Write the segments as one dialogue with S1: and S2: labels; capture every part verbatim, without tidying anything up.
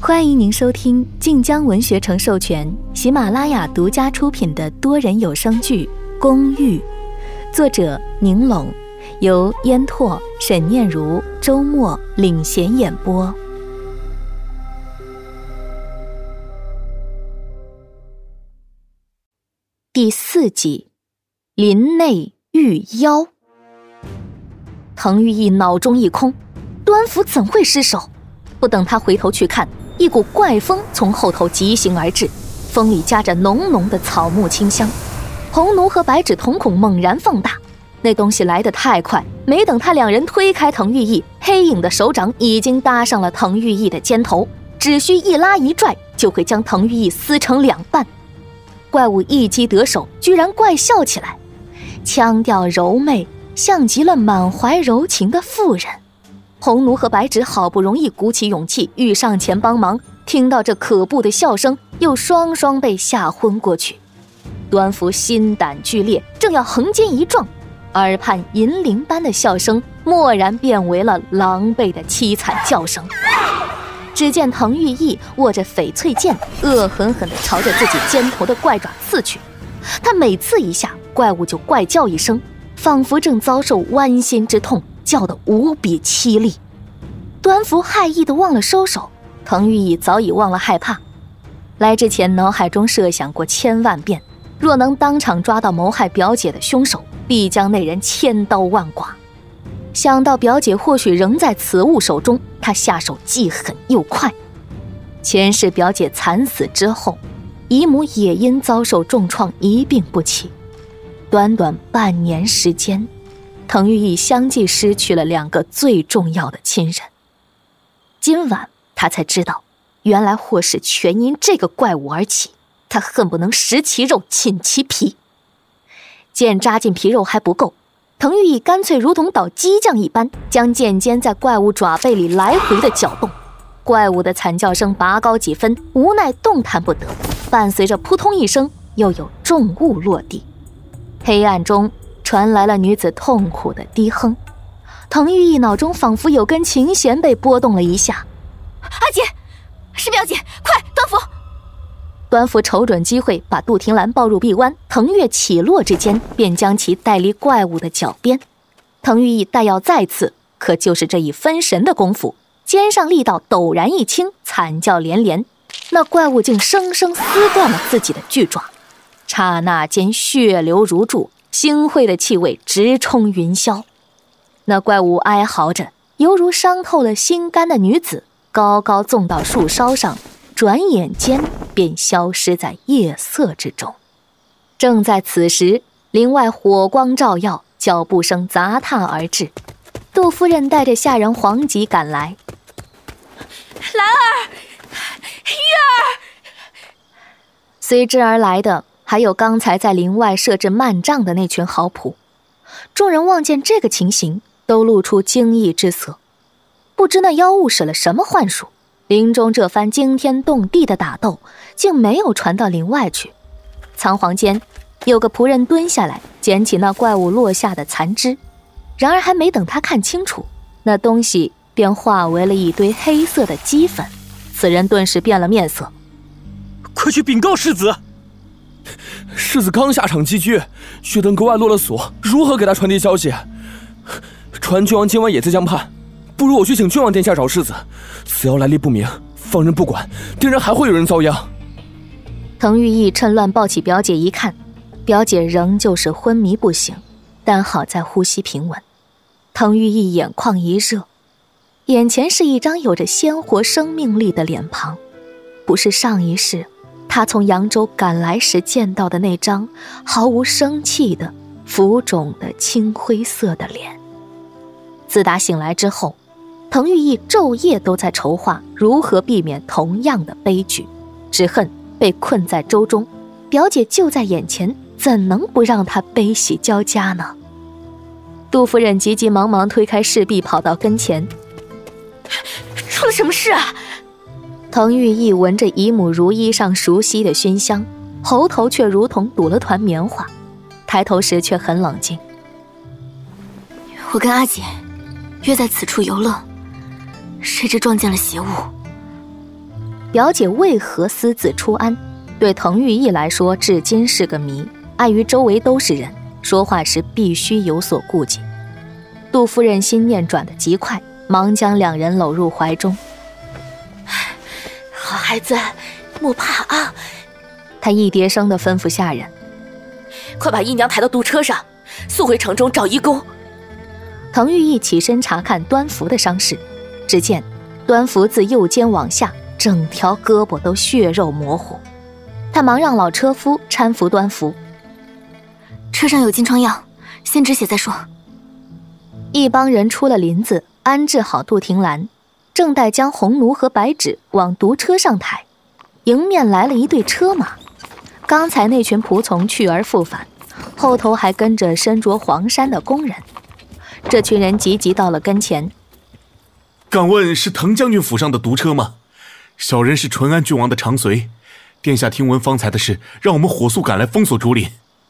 S1: 欢迎您收听晋江文学城授权、喜马拉雅独家出品的多人有声剧《公寓》，作者宁龙，由烟拓、沈念如、周末领衔演播。第四集，林内遇妖。滕玉义脑中一空，端福怎会失手？不等他回头去看，一股怪风从后头疾行而至，风里夹着浓浓的草木清香。红奴和白纸瞳孔猛然放大，那东西来得太快，没等他两人推开滕玉义，黑影的手掌已经搭上了滕玉义的肩头，只需一拉一拽，就会将滕玉义撕成两半。怪物一击得手，居然怪笑起来，腔调柔媚，像极了满怀柔情的妇人。红奴和白纸好不容易鼓起勇气欲上前帮忙，听到这可怖的笑声，又双双被吓昏过去。端福心胆俱裂，正要横肩一撞，耳畔银铃般的笑声蓦然变为了狼狈的凄惨叫声。只见滕玉义握着翡翠剑，恶狠狠地朝着自己肩头的怪爪刺去。他每刺一下，怪物就怪叫一声，仿佛正遭受剜心之痛，叫得无比凄厉。端福骇异地忘了收手，滕玉义早已忘了害怕。来之前脑海中设想过千万遍，若能当场抓到谋害表姐的凶手，必将那人千刀万剐。想到表姐或许仍在此物手中，他下手既狠又快。前世表姐惨死之后，姨母也因遭受重创一病不起。短短半年时间，滕玉义相继失去了两个最重要的亲人。今晚他才知道，原来祸事全因这个怪物而起，他恨不能食其肉寝其皮。剑扎进皮肉还不够，滕玉义干脆如同捣激将一般，将剑尖在怪物爪背里来回的搅动。怪物的惨叫声拔高几分，无奈动弹不得，伴随着扑通一声，又有重物落地。黑暗中传来了女子痛苦的低哼，滕玉义脑中仿佛有根琴弦被拨动了一下。
S2: 阿姐，是表姐，快，端福！
S1: 端福瞅准机会，把杜婷兰抱入臂弯，腾跃起落之间，便将其带离怪物的脚边。滕玉义待要再次，可就是这一分神的功夫，肩上力道陡然一轻，惨叫连连，那怪物竟生生撕断了自己的巨爪。刹那间血流如注，腥秽的气味直冲云霄。那怪物哀嚎着，犹如伤透了心肝的女子，高高纵到树梢上，转眼间便消失在夜色之中。正在此时，林外火光照耀，脚步声杂沓而至。杜夫人带着下人黄吉赶来。
S2: 兰儿，玉儿。
S1: 随之而来的还有刚才在林外设置幔帐的那群豪仆。众人望见这个情形，都露出惊异之色。不知那妖物使了什么幻术，林中这番惊天动地的打斗竟没有传到林外去。仓皇间，有个仆人蹲下来捡起那怪物落下的残肢，然而还没等他看清楚，那东西便化为了一堆黑色的齑粉。此人顿时变了面色。
S3: 快去禀告世子！世子刚下场击狙，血灯格外落了锁，如何给他传递消息？传郡王今晚也在江畔，不如我去请郡王殿下找世子。此妖来历不明，放任不管，定然还会有人遭殃。
S1: 滕玉义趁乱抱起表姐一看，表姐仍旧是昏迷不醒，但好在呼吸平稳。滕玉义眼眶一热，眼前是一张有着鲜活生命力的脸庞，不是上一世他从扬州赶来时见到的那张毫无生气的浮肿的青灰色的脸。自打醒来之后，滕玉义昼夜都在筹划如何避免同样的悲剧，只恨被困在舟中，表姐就在眼前，怎能不让他悲喜交加呢？杜夫人急急忙忙推开侍婢，跑到跟前。
S2: 出了什么事啊？
S1: 滕玉义闻着姨母如衣上熟悉的熏香，喉头却如同堵了团棉花，抬头时却很冷静。
S2: 我跟阿姐约在此处游乐，谁知撞见了邪物。
S1: 表姐为何私自出安，对滕玉义来说至今是个谜。碍于周围都是人，说话时必须有所顾忌。杜夫人心念转得极快，忙将两人搂入怀中。
S2: 好孩子，莫怕啊！
S1: 她一叠声地吩咐下人：
S2: 快把姨娘抬到督车上，送回城中找医工。
S1: 滕玉义起身查看端福的伤势，只见端福自右肩往下，整条胳膊都血肉模糊。他忙让老车夫搀扶端福。
S2: 车上有金疮药，先止血再说。
S1: 一帮人出了林子，安置好杜婷兰，正待将红奴和白芷往毒车上抬，迎面来了一队车马。刚才那群仆从去而复返，后头还跟着身着黄衫的工人。这群人急急到了跟前。
S4: 敢问是滕将军府上的毒车吗？小人是淳安郡王的长随，殿下听闻方才的事，让我们火速赶来封锁竹林。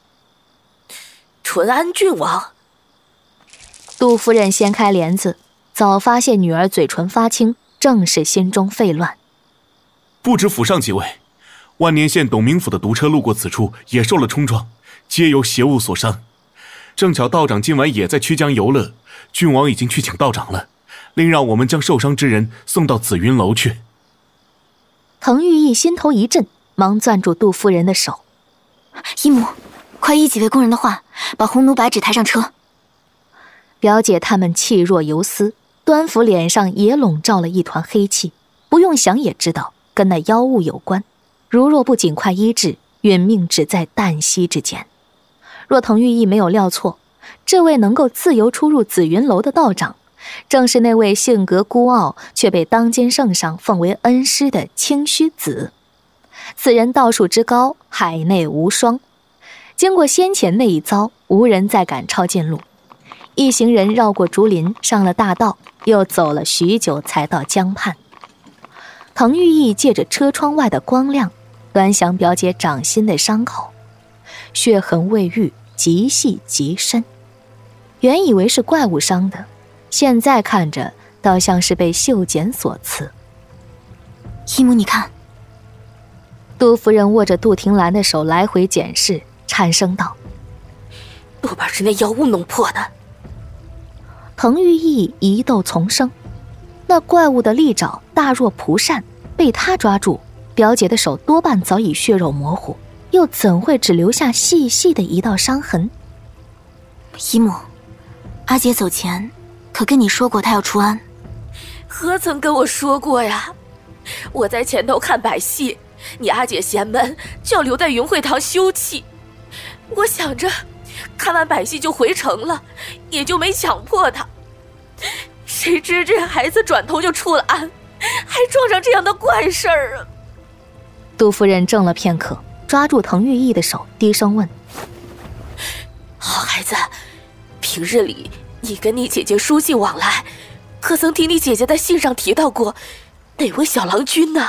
S2: 淳安郡王。
S1: 杜夫人掀开帘子，早发现女儿嘴唇发青，正是心中沸乱。
S4: 不止府上几位，万年县董明府的毒车路过此处，也受了冲撞，皆由邪物所伤。正巧道长今晚也在曲江游乐，郡王已经去请道长了，另让我们将受伤之人送到紫云楼去。
S1: 滕玉义心头一震，忙攥住杜夫人的手。
S2: 姨母，快依几位工人的话，把红奴白芷抬上车。
S1: 表姐他们气若游丝，端福脸上也笼罩了一团黑气，不用想也知道跟那妖物有关。如若不尽快医治，殒命只在旦夕之间。若滕玉义没有料错，这位能够自由出入紫云楼的道长，正是那位性格孤傲却被当今圣上奉为恩师的清虚子。此人道术之高，海内无双。经过先前那一遭，无人再敢抄近路。一行人绕过竹林，上了大道，又走了许久才到江畔。滕玉义借着车窗外的光亮，端详表姐掌心的伤口，血痕未愈，极细极深。原以为是怪物伤的，现在看着倒像是被袖剪所刺。
S2: 姨母，你看。
S1: 杜夫人握着杜婷兰的手来回检视，颤声道：
S2: 多半是那妖物弄破的。
S1: 滕玉义疑窦丛生，那怪物的利爪大若蒲扇，被他抓住，表姐的手多半早已血肉模糊，又怎会只留下细细的一道伤痕？
S2: 姨母，阿姐走前可跟你说过她要出安？何曾跟我说过呀？我在前头看百戏，你阿姐嫌闷，就要留在云会堂休憩。我想着看完百戏就回城了，也就没强迫她。谁知这孩子转头就出了安，还撞上这样的怪事儿啊！
S1: 杜夫人怔了片刻，抓住滕玉义的手，低声问：
S2: 好孩子，平日里你跟你姐姐书信往来，可曾听你姐姐在信上提到过哪位小郎君呢？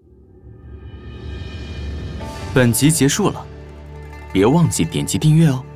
S5: 本集结束了，别忘记点击订阅哦。